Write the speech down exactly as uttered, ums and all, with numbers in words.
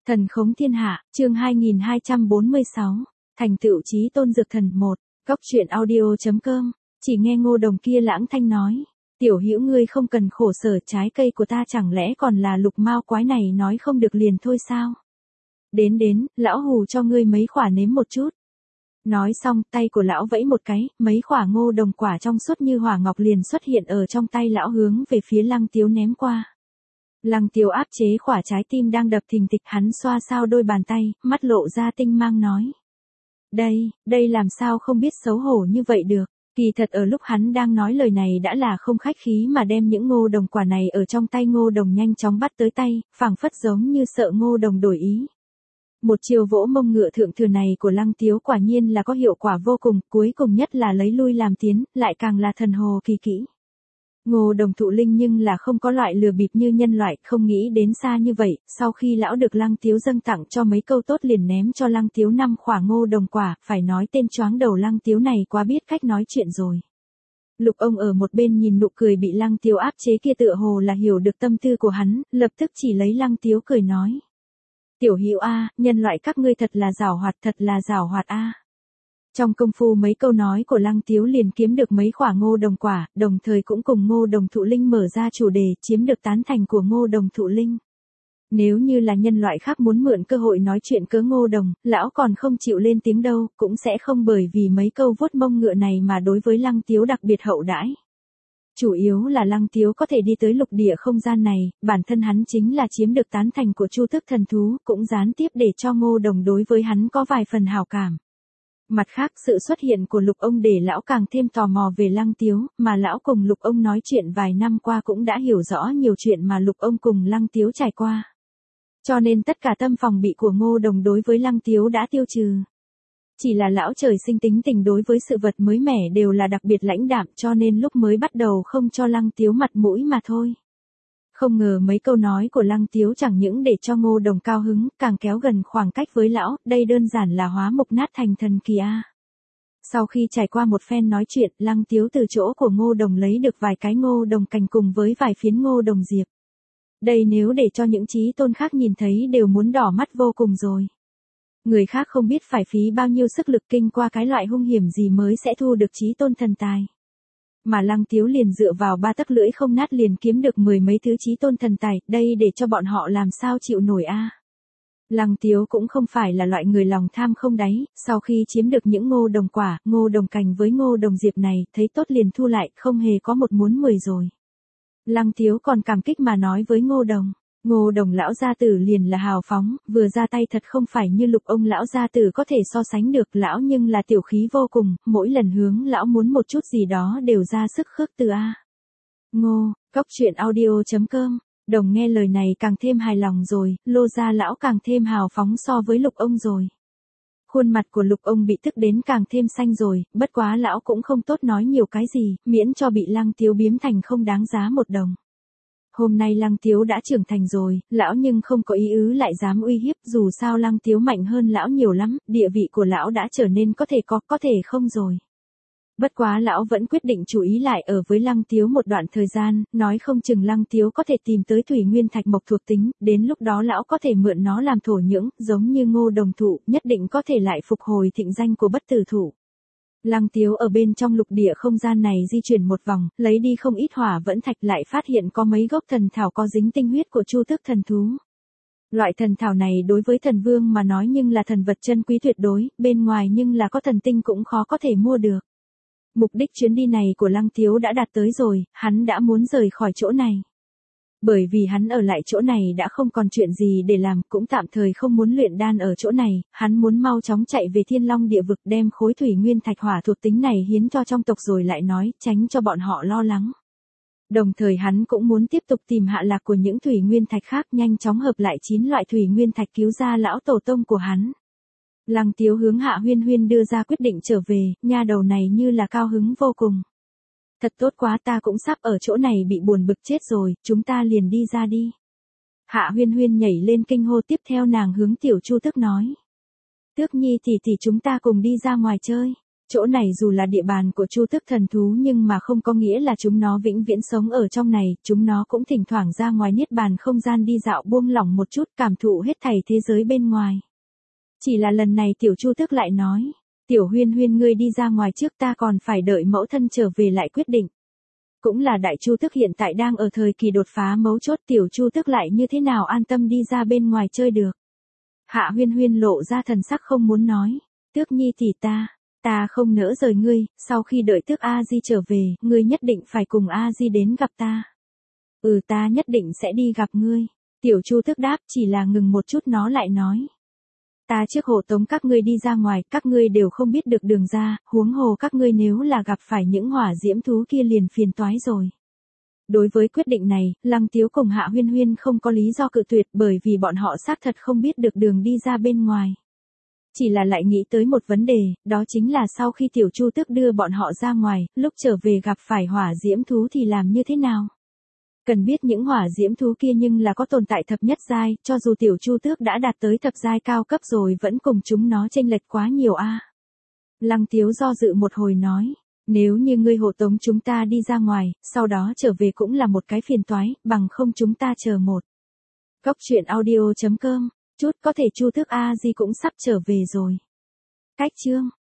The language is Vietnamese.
Thần khống thiên hạ, chương hai nghìn hai trăm bốn mươi sáu, thành tựu chí tôn dược thần một, góc truyện audio.com, chỉ nghe Ngô Đồng kia lãng thanh nói. Tiểu Hữu ngươi không cần khổ sở, trái cây của ta chẳng lẽ còn là lục mao quái này nói không được liền thôi sao? Đến đến, lão hù cho ngươi mấy khỏa nếm một chút. Nói xong, tay của lão vẫy một cái, mấy khỏa Ngô Đồng quả trong suốt như hỏa ngọc liền xuất hiện ở trong tay lão hướng về phía Lăng Tiếu ném qua. Lăng Tiếu áp chế khỏa trái tim đang đập thình thịch, hắn xoa sao đôi bàn tay, mắt lộ ra tinh mang nói. Đây, đây làm sao không biết xấu hổ như vậy được. Kỳ thật ở lúc hắn đang nói lời này đã là không khách khí mà đem những Ngô Đồng quả này ở trong tay Ngô Đồng nhanh chóng bắt tới tay, phảng phất giống như sợ Ngô Đồng đổi ý. Một chiều vỗ mông ngựa thượng thừa này của Lăng Tiếu quả nhiên là có hiệu quả vô cùng, cuối cùng nhất là lấy lui làm tiến, lại càng là thần hồ kỳ kỹ. Ngô Đồng thụ linh nhưng là không có loại lừa bịp như nhân loại, không nghĩ đến xa như vậy, sau khi lão được Lăng Tiếu dâng tặng cho mấy câu tốt liền ném cho Lăng Tiếu năm khỏa Ngô Đồng quả, phải nói tên choáng đầu Lăng Tiếu này quá biết cách nói chuyện rồi. Lục ông ở một bên nhìn nụ cười bị Lăng Tiếu áp chế kia tựa hồ là hiểu được tâm tư của hắn, lập tức chỉ lấy Lăng Tiếu cười nói. Tiểu Hữu a, nhân loại các ngươi thật là giảo hoạt, thật là giảo hoạt a. Trong công phu mấy câu nói của Lăng Tiếu liền kiếm được mấy khỏa Ngô Đồng quả, đồng thời cũng cùng Ngô Đồng thụ linh mở ra chủ đề, chiếm được tán thành của Ngô Đồng thụ linh. Nếu như là nhân loại khác muốn mượn cơ hội nói chuyện cớ Ngô Đồng, lão còn không chịu lên tiếng đâu, cũng sẽ không bởi vì mấy câu vuốt mông ngựa này mà đối với Lăng Tiếu đặc biệt hậu đãi. Chủ yếu là Lăng Tiếu có thể đi tới lục địa không gian này, bản thân hắn chính là chiếm được tán thành của Chu Tước thần thú, cũng gián tiếp để cho Ngô Đồng đối với hắn có vài phần hảo cảm. Mặt khác, sự xuất hiện của Lục ông để lão càng thêm tò mò về Lăng Tiếu, mà lão cùng Lục ông nói chuyện vài năm qua cũng đã hiểu rõ nhiều chuyện mà Lục ông cùng Lăng Tiếu trải qua. Cho nên tất cả tâm phòng bị của Ngô Đồng đối với Lăng Tiếu đã tiêu trừ. Chỉ là lão trời sinh tính tình đối với sự vật mới mẻ đều là đặc biệt lãnh đạm, cho nên lúc mới bắt đầu không cho Lăng Tiếu mặt mũi mà thôi. Không ngờ mấy câu nói của Lăng Tiếu chẳng những để cho Ngô Đồng cao hứng, càng kéo gần khoảng cách với lão, đây đơn giản là hóa mục nát thành thần kỳ a. Sau khi trải qua một phen nói chuyện, Lăng Tiếu từ chỗ của Ngô Đồng lấy được vài cái Ngô Đồng cành cùng với vài phiến Ngô Đồng diệp. Đây nếu để cho những chí tôn khác nhìn thấy đều muốn đỏ mắt vô cùng rồi. Người khác không biết phải phí bao nhiêu sức lực kinh qua cái loại hung hiểm gì mới sẽ thu được chí tôn thần tài. Mà Lăng Tiếu liền dựa vào ba tấc lưỡi không nát liền kiếm được mười mấy thứ chí tôn thần tài, đây để cho bọn họ làm sao chịu nổi a. À. Lăng Tiếu cũng không phải là loại người lòng tham không đáy, sau khi chiếm được những Ngô Đồng quả, Ngô Đồng cành với Ngô Đồng diệp này, thấy tốt liền thu lại, không hề có một muốn mười rồi. Lăng Tiếu còn cảm kích mà nói với Ngô Đồng. Ngô Đồng lão gia tử liền là hào phóng, vừa ra tay thật không phải như Lục ông lão gia tử có thể so sánh được, lão nhưng là tiểu khí vô cùng, mỗi lần hướng lão muốn một chút gì đó đều ra sức khước từ a. Ngô, góc truyện audio.com, Đồng nghe lời này càng thêm hài lòng rồi, Lô gia lão càng thêm hào phóng so với Lục ông rồi. Khuôn mặt của Lục ông bị tức đến càng thêm xanh rồi, bất quá lão cũng không tốt nói nhiều cái gì, miễn cho bị Lăng Tiếu biếm thành không đáng giá một đồng. Hôm nay Lăng Tiếu đã trưởng thành rồi, lão nhưng không có ý ứ lại dám uy hiếp, dù sao Lăng Tiếu mạnh hơn lão nhiều lắm, địa vị của lão đã trở nên có thể có, có thể không rồi. Bất quá lão vẫn quyết định chú ý lại ở với Lăng Tiếu một đoạn thời gian, nói không chừng Lăng Tiếu có thể tìm tới thủy nguyên thạch mộc thuộc tính, đến lúc đó lão có thể mượn nó làm thổ nhưỡng, giống như Ngô Đồng thụ, nhất định có thể lại phục hồi thịnh danh của bất tử thụ. Lăng Tiếu ở bên trong lục địa không gian này di chuyển một vòng, lấy đi không ít hỏa vẫn thạch, lại phát hiện có mấy gốc thần thảo có dính tinh huyết của Chu Tước thần thú. Loại thần thảo này đối với thần vương mà nói nhưng là thần vật chân quý tuyệt đối, bên ngoài nhưng là có thần tinh cũng khó có thể mua được. Mục đích chuyến đi này của Lăng Tiếu đã đạt tới rồi, hắn đã muốn rời khỏi chỗ này. Bởi vì hắn ở lại chỗ này đã không còn chuyện gì để làm, cũng tạm thời không muốn luyện đan ở chỗ này, hắn muốn mau chóng chạy về Thiên Long địa vực đem khối thủy nguyên thạch hỏa thuộc tính này hiến cho trong tộc rồi lại nói, tránh cho bọn họ lo lắng. Đồng thời hắn cũng muốn tiếp tục tìm hạ lạc của những thủy nguyên thạch khác, nhanh chóng hợp lại chín loại thủy nguyên thạch cứu ra lão tổ tông của hắn. Lăng Tiếu hướng Hạ Huyên Huyên đưa ra quyết định trở về, nha đầu này như là cao hứng vô cùng. Thật tốt quá, ta cũng sắp ở chỗ này bị buồn bực chết rồi, chúng ta liền đi ra đi. Hạ Huyên Huyên nhảy lên kinh hô, tiếp theo nàng hướng Tiểu Chu Tước nói. Tước Nhi tỷ tỷ chúng ta cùng đi ra ngoài chơi. Chỗ này dù là địa bàn của Chu Tước thần thú nhưng mà không có nghĩa là chúng nó vĩnh viễn sống ở trong này, chúng nó cũng thỉnh thoảng ra ngoài niết bàn không gian đi dạo buông lỏng một chút, cảm thụ hết thảy thế giới bên ngoài. Chỉ là lần này tiểu Chu Tước lại nói, tiểu Huyên Huyên ngươi đi ra ngoài trước, ta còn phải đợi mẫu thân trở về lại quyết định. Cũng là đại Chu Tước hiện tại đang ở thời kỳ đột phá mấu chốt, tiểu Chu Tước lại như thế nào an tâm đi ra bên ngoài chơi được. Hạ Huyên Huyên lộ ra thần sắc không muốn nói, Tước Nhi tỷ ta, ta không nỡ rời ngươi, sau khi đợi Tước A Di trở về, ngươi nhất định phải cùng A Di đến gặp ta. Ừ ta nhất định sẽ đi gặp ngươi. Tiểu Chu Tước đáp, chỉ là ngừng một chút nó lại nói. Ta trước hộ tống các ngươi đi ra ngoài, các ngươi đều không biết được đường ra, huống hồ các ngươi nếu là gặp phải những hỏa diễm thú kia liền phiền toái rồi. Đối với quyết định này, Lăng Tiếu cùng Hạ Huyên Huyên không có lý do cự tuyệt bởi vì bọn họ xác thật không biết được đường đi ra bên ngoài. Chỉ là lại nghĩ tới một vấn đề, đó chính là sau khi tiểu Chu Tước đưa bọn họ ra ngoài, lúc trở về gặp phải hỏa diễm thú thì làm như thế nào? Cần biết những hỏa diễm thú kia nhưng là có tồn tại thập nhất giai, cho dù tiểu Chu Tước đã đạt tới thập giai cao cấp rồi vẫn cùng chúng nó chênh lệch quá nhiều a. À. Lăng Tiếu do dự một hồi nói, nếu như ngươi hộ tống chúng ta đi ra ngoài, sau đó trở về cũng là một cái phiền toái, bằng không chúng ta chờ một. Góc truyện audio chấm com, chút có thể Chu Tước A Di cũng sắp trở về rồi. Cách chương